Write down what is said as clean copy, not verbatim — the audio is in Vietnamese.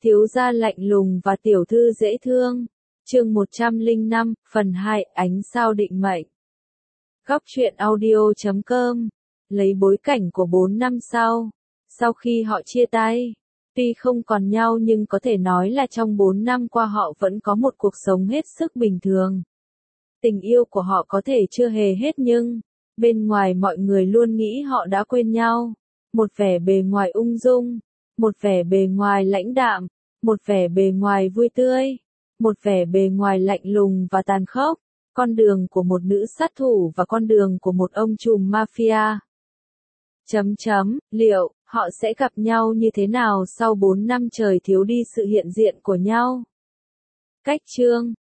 Thiếu gia lạnh lùng và tiểu thư dễ thương. Chương 105, phần 2, ánh sao định mệnh. Góc truyện audio.com. Lấy bối cảnh của 4 năm sau khi họ chia tay. Tuy không còn nhau nhưng có thể nói là trong 4 năm qua họ vẫn có một cuộc sống hết sức bình thường. Tình yêu của họ có thể chưa hề hết nhưng, bên ngoài mọi người luôn nghĩ họ đã quên nhau. Một vẻ bề ngoài ung dung, một vẻ bề ngoài lãnh đạm, một vẻ bề ngoài vui tươi, một vẻ bề ngoài lạnh lùng và tàn khốc, con đường của một nữ sát thủ và con đường của một ông trùm mafia. Liệu, họ sẽ gặp nhau như thế nào sau 4 năm trời thiếu đi sự hiện diện của nhau? Cách chương